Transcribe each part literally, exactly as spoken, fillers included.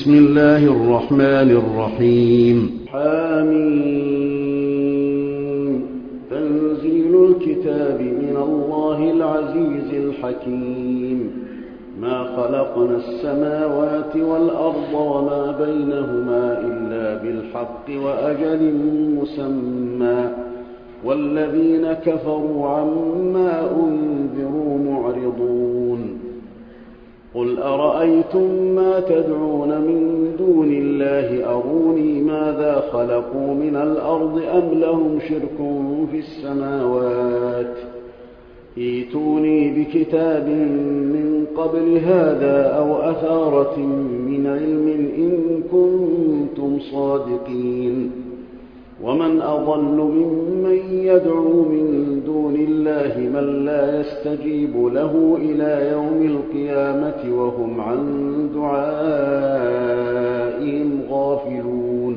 بسم الله الرحمن الرحيم. حميم. تنزيل الكتاب من الله العزيز الحكيم. ما خلقنا السماوات والأرض وما بينهما إلا بالحق وأجل مسمى، والذين كفروا عما أنذروا معرضون. قل أرأيتم ما تدعون من دون الله أروني ماذا خلقوا من الأرض أم لهم شرك في السماوات، ائتوني بكتاب من قبل هذا أو أثارة من علم إن كنتم صادقين. ومن أضل ممن يدعو من دون الله من لا يستجيب له إلى يوم القيامة وهم عن دعائهم غافلون.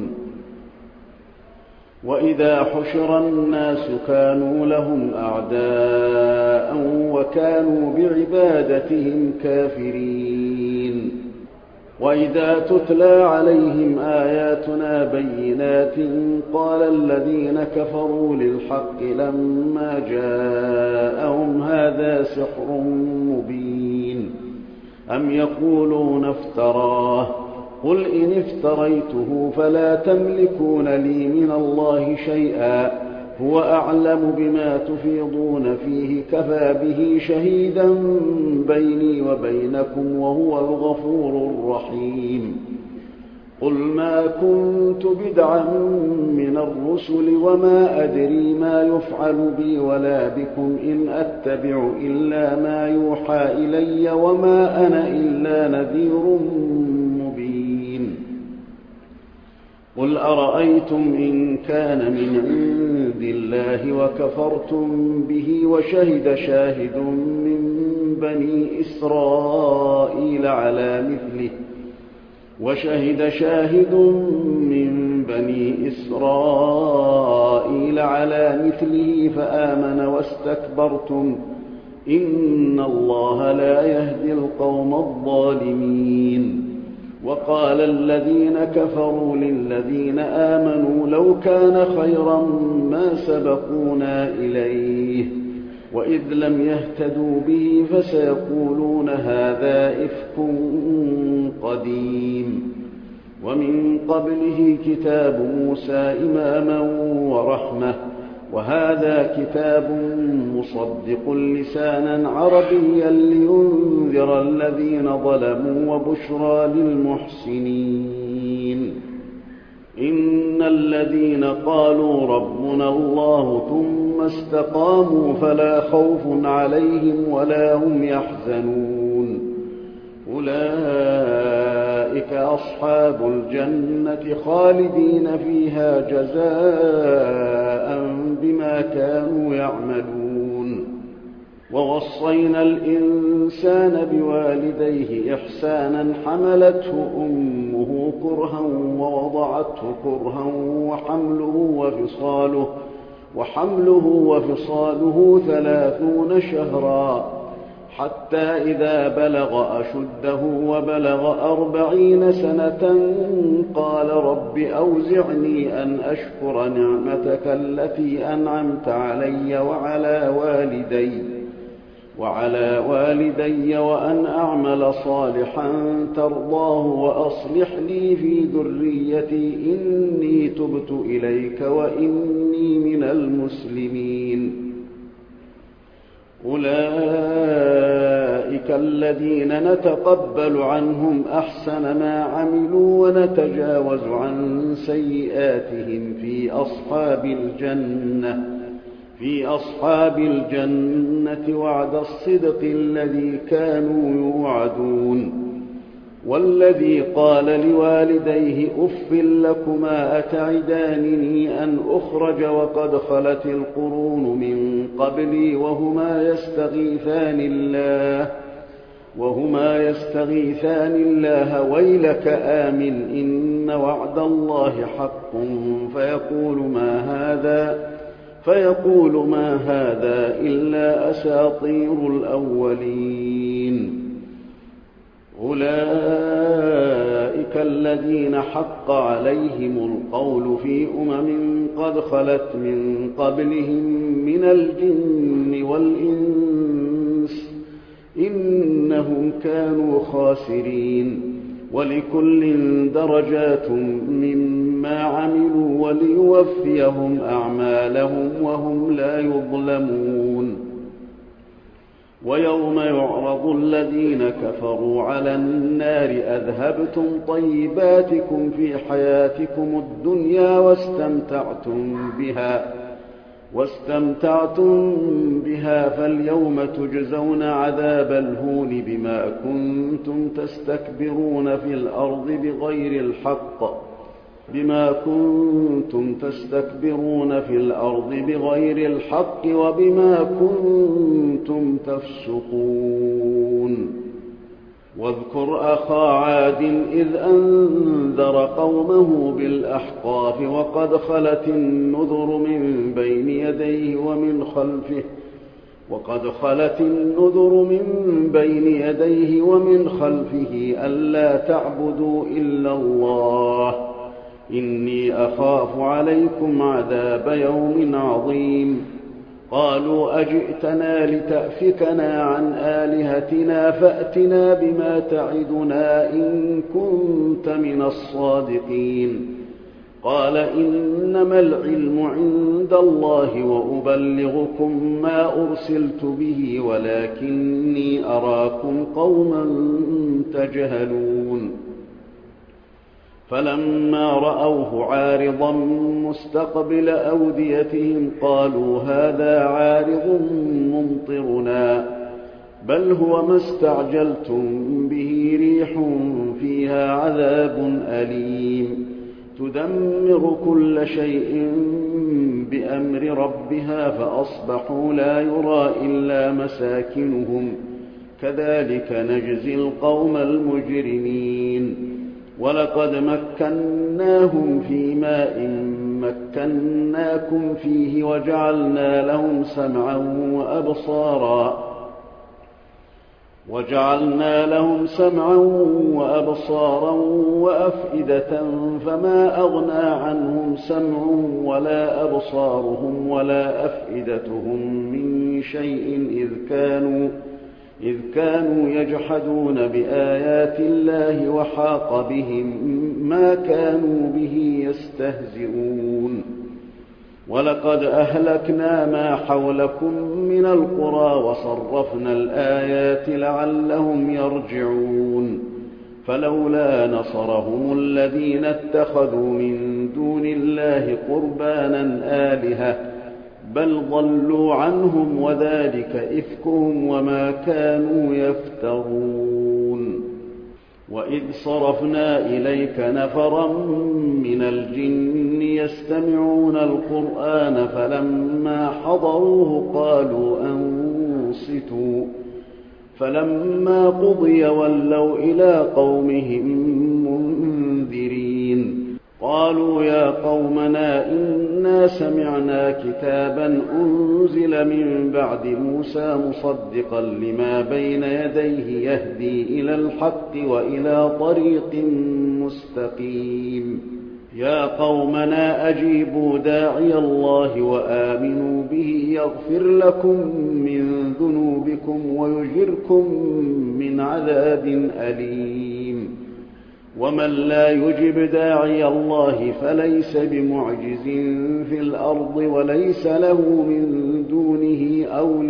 وإذا حشر الناس كانوا لهم أعداء وكانوا بعبادتهم كافرين. وإذا تتلى عليهم آياتنا بينات قال الذين كفروا للحق لما جاءهم هذا سحر مبين أم يقولون افتراه قل إن افتريته فلا تملكون لي من الله شيئا هو أعلم بما تفيضون فيه كفى به شهيدا بيني وبينكم وهو الغفور الرحيم. قل ما كنت بدعا من الرسل وما أدري ما يفعل بي ولا بكم إن أتبع إلا ما يوحى إلي وما أنا إلا نذير مبين. قل أرأيتم إن كان من عند الله وكفرتم به وشهد شاهد من بني إسرائيل على مثله وشهد شاهد من بني إسرائيل على مثله فآمن واستكبرتم إن الله لا يهدي القوم الظالمين. وقال الذين كفروا للذين آمنوا لو كان خيرا ما سبقونا إليه وإذ لم يهتدوا به فسيقولون هذا إفك قديم. ومن قبله كتاب موسى إماما ورحمة وهذا كتاب مصدق لسانا عربيا لينذر الذين ظلموا وبشرى للمحسنين. إن الذين قالوا ربنا الله ثم استقاموا فلا خوف عليهم ولا هم يحزنون أولئك أصحاب الجنة خالدين فيها جزاء بما كانوا يعملون. ووصينا الإنسان بوالديه إحسانا حملته أمه كرها ووضعته كرها وحمله وفصاله وحمله وفصاله ثلاثون شهرا حتى إذا بلغ أشده وبلغ أربعين سنة قال رب أوزعني أن أشكر نعمتك التي أنعمت علي وعلى والدي وعلى والدي وأن أعمل صالحا ترضاه وأصلح لي في ذريتي إني تبت إليك وإني من المسلمين. أولئك الذين نتقبل عنهم أحسن ما عملوا ونتجاوز عن سيئاتهم في أصحاب الجنة في أصحاب الجنة وعد الصدق الذي كانوا يوعدون. والذي قال لوالديه أف لكما أتعدانني أن أخرج وقد خلت القرون من قبلي وهما يستغيثان الله وهما يستغيثان الله ويلك آمن إن وعد الله حق فيقول ما هذا فيقول ما هذا إلا أساطير الأولين. أولئك الذين حق عليهم القول في أمم قد خلت من قبلهم من الجن والإنس إنهم كانوا خاسرين. ولكل درجات مما عملوا وليوفيهم أعمالهم وهم لا يظلمون. ويوم يعرض الذين كفروا على النار أذهبتم طيباتكم في حياتكم الدنيا واستمتعتم بها واستمتعتم بها فاليوم تجزون عذاب الهون بما كنتم تستكبرون في الأرض بغير الحق بما كنتم تستكبرون في الأرض بغير الحق وبما كنتم تفسقون. واذكر أخا عاد إذ أنذر قومه بالأحقاف وقد خلت النذر من بين يديه ومن خلفه وقد خلت النذر من بين يديه ومن خلفه ألا تعبدوا إلا الله إني أخاف عليكم عذاب يوم عظيم. قالوا أجئتنا لتأفكنا عن آلهتنا فأتنا بما تعدنا إن كنت من الصادقين. قال إنما العلم عند الله وأبلغكم ما أرسلت به ولكني أراكم قوما تجهلون. فلما رأوه عارضا مستقبل أوديتهم قالوا هذا عارض ممطرنا بل هو ما استعجلتم به ريح فيها عذاب أليم تدمر كل شيء بأمر ربها فأصبحوا لا يرى إلا مساكنهم كذلك نجزي القوم المجرمين. ولقد مكناهم في ماء مكناكم فيه وجعلنا لهم سمعا وأبصارا وجعلنا لهم سمعا وأبصارا وأفئدة فما أغنى عنهم سمعهم ولا أبصارهم ولا أفئدتهم من شيء إذ كانوا إذ كانوا يجحدون بآيات الله وحاق بهم ما كانوا به يستهزئون. ولقد أهلكنا ما حولكم من القرى وصرفنا الآيات لعلهم يرجعون. فلولا نصرهم الذين اتخذوا من دون الله قربانا آلهة بل ضلوا عنهم وذلك إفكهم وما كانوا يفترون. وإذ صرفنا إليك نفرا من الجن يستمعون القرآن فلما حضروه قالوا أنصتوا فلما قضي ولوا إلى قومهم منذرين. قالوا يا قومنا إنا سمعنا كتابا أنزل من بعد موسى مصدقا لما بين يديه يهدي إلى الحق وإلى طريق مستقيم. يا قومنا أجيبوا داعي الله وآمنوا به يغفر لكم من ذنوبكم ويجركم من عذاب أليم. ومن لا يجب داعي الله فليس بمعجز في الأرض وليس له من دونه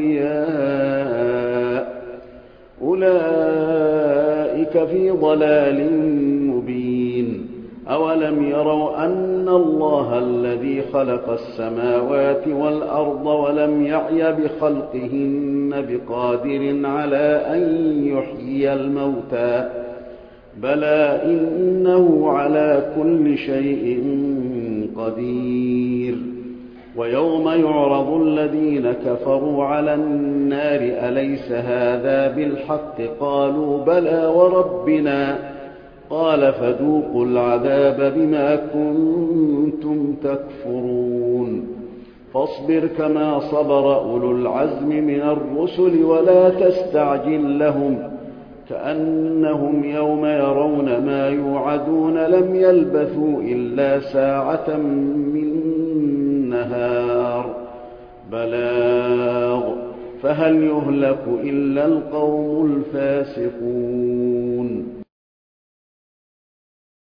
أولياء أولئك في ضلال مبين. أولم يروا أن الله الذي خلق السماوات والأرض ولم يعي بخلقهن بقادر على أن يحيي الموتى بلى إنه على كل شيء قدير. ويوم يعرض الذين كفروا على النار أليس هذا بالحق قالوا بلى وربنا قال فذوقوا العذاب بما كنتم تكفرون. فاصبر كما صبر أولو العزم من الرسل ولا تستعجل لهم كأنهم يوم يرون ما يوعدون لم يلبثوا إلا ساعة من نهار بلاغ فهل يهلك إلا القوم الفاسقون